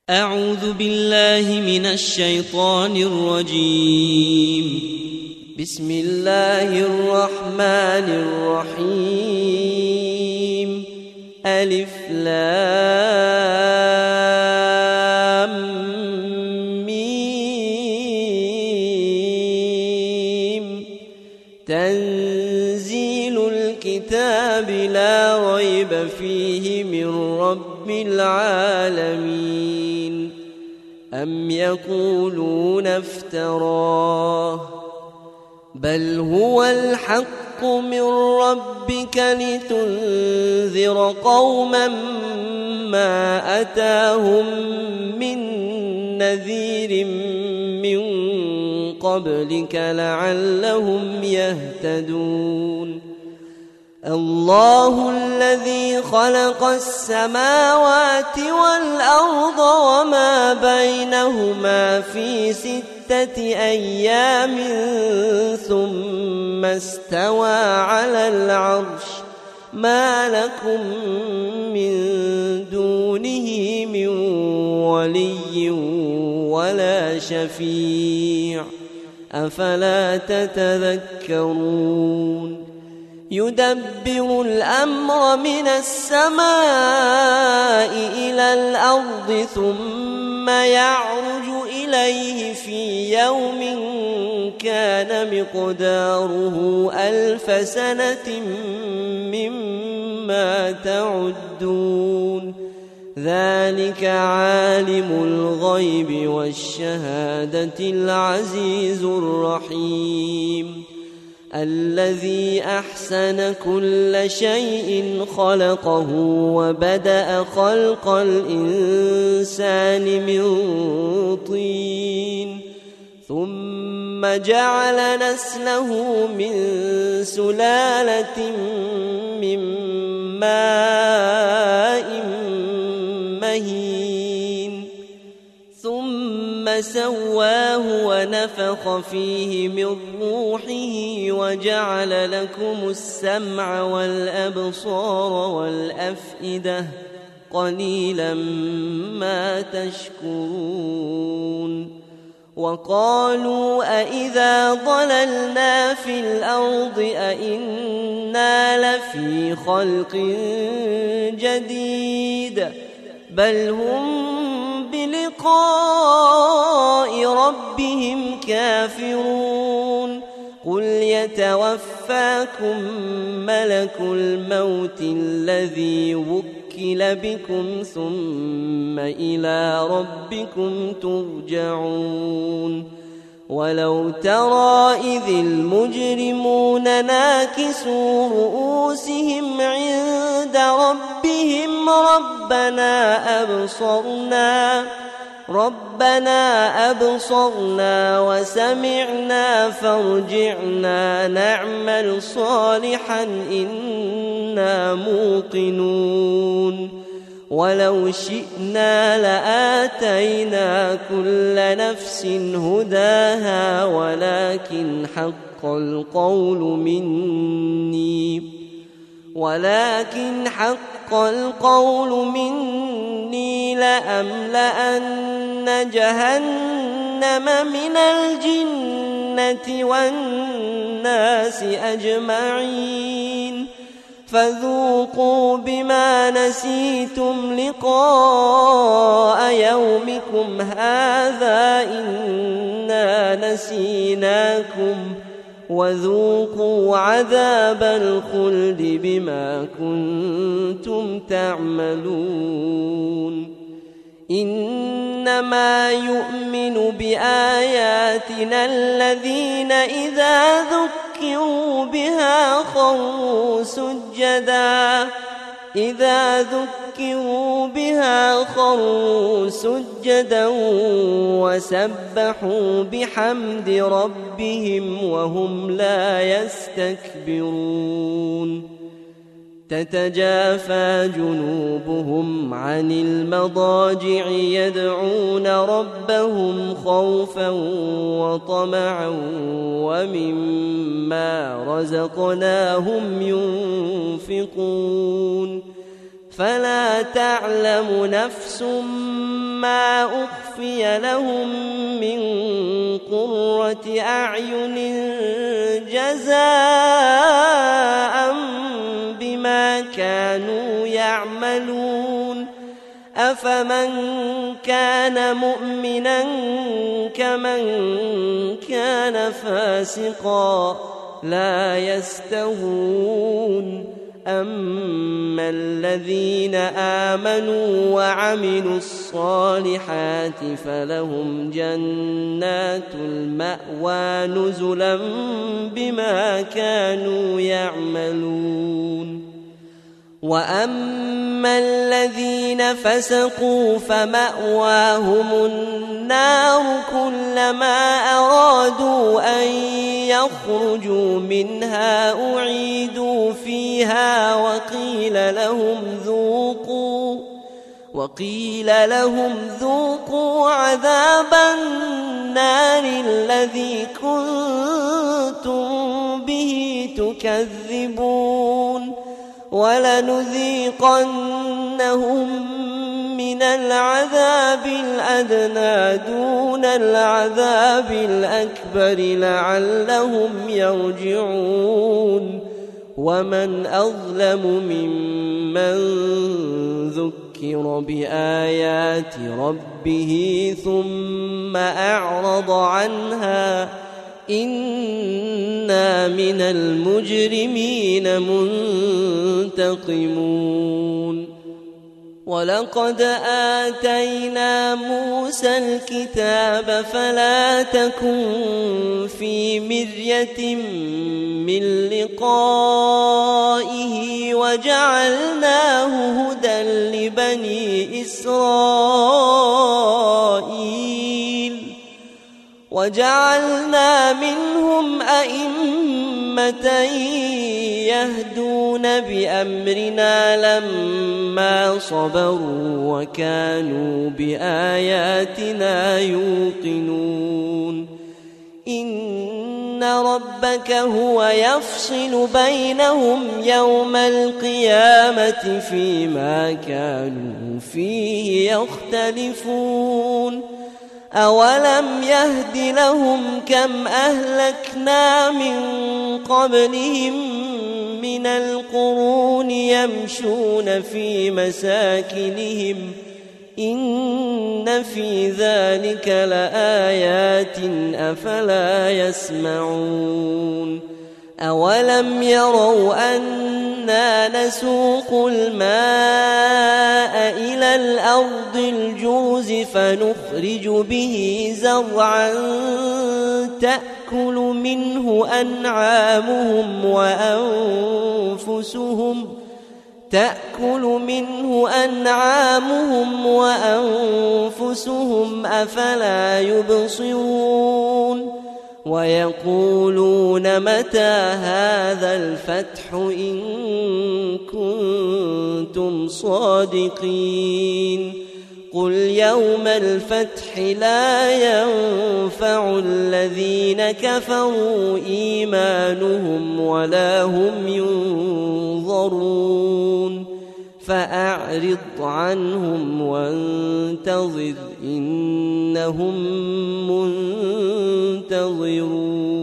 أعوذ بالله من الشيطان الرجيم. بسم الله الرحمن الرحيم. ألف لام ميم. تنزيل الكتاب لا ريب فيه من رب العالمين. أم يقولون افتراه بل هو الحق من ربك لتنذر قوما ما أتاهم من نذير من قبلك لعلهم يهتدون. الله الذي خلق السماوات والأرض وما بينهما في 6 أيام ثم استوى على العرش. ما لكم من دونه من ولي ولا شفيع أفلا تتذكرون. يدبر الأمر من السماء إلى الأرض ثم يعرج إليه في يوم كان مقداره 1000 سنة مما تعدون. ذلك عالم الغيب والشهادة العزيز الرحيم. الذي أحسن كل شيء خلقه وبدأ خلق الإنسان من طين ثم جعل نسله من سلالة من ماء مهين ثم سواه ونفخ فيه من روحه وجعل لكم السمع والأبصار والأفئدة قليلا ما تشكرون. وقالوا أإذا ضللنا في الأرض أإنا لفي خلق جديد بل هم بلقاء ربهم كافرون. قل يتوفاكم ملك الموت الذي وكل بكم ثم إلى ربكم ترجعون. ولو ترى إذ المجرمون ناكسوا رؤوسهم عند ربهم ربنا أبصرنا وسمعنا فارجعنا نعمل صالحا إنا موقنون. ولو شئنا لآتينا كل نفس هداها ولكن حق القول مني لأملأن جهنم من الجنة والناس أجمعين. فذوقوا بما نسيتم لقاء يومكم هذا إنا نسيناكم وذوقوا عذاب الخلد بما كنتم تعملون. إنما يؤمن بآياتنا الذين إذا ذكروا بها خروا سجدا وسبحوا بحمد ربهم وهم لا يستكبرون. تتجافى جنوبهم عن المضاجع يدعون ربهم خوفا وطمعا ومما رزقناهم ينفقون. فلا تعلم نفس ما أخفي لهم من قرة أعين جزاء بما كانوا يعملون أفمن كان مؤمنا كمن كان فاسقا لا يستوون أما الذين آمنوا وعملوا الصالحات فلهم جنات المأوى نزلا بما كانوا يعملون وأما الذين فسقوا فمأواهم النار كلما أرادوا أن يخرجوا منها أعيدوا فيها وقيل لهم ذوقوا عذاب النار الذي كنتم به تكذبون ولنذيقنهم من العذاب الأدنى دون العذاب الأكبر لعلهم يرجعون ومن أظلم ممن ذكر بآيات ربه ثم أعرض عنها إنا من المجرمين منتقمون ولقد آتينا موسى الكتاب فلا تكن في مرية من لقائه وجعلناه هدى لبني إسرائيل وجعلنا منهم أئمة يهدون بأمرنا لما صبروا وكانوا بآياتنا يوقنون إن ربك هو يفصل بينهم يوم القيامة فيما كانوا فيه يختلفون أولم يهد لهم كم أهلكنا من قبلهم من القرون يمشون في مساكنهم إن في ذلك لآيات أفلا يسمعون أولم يروا أنا نسوق الماء إلى الأرض الجرز فنخرج به زرعا تأكل منه أنعامهم وأنفسهم أفلا يبصرون ويقولون متى هذا الفتح إن كنتم صادقين قل يوم الفتح لا ينفع الذين كفروا إيمانهم ولا هم ينظرون فأعرض عنهم وانتظر إنهم منتظرون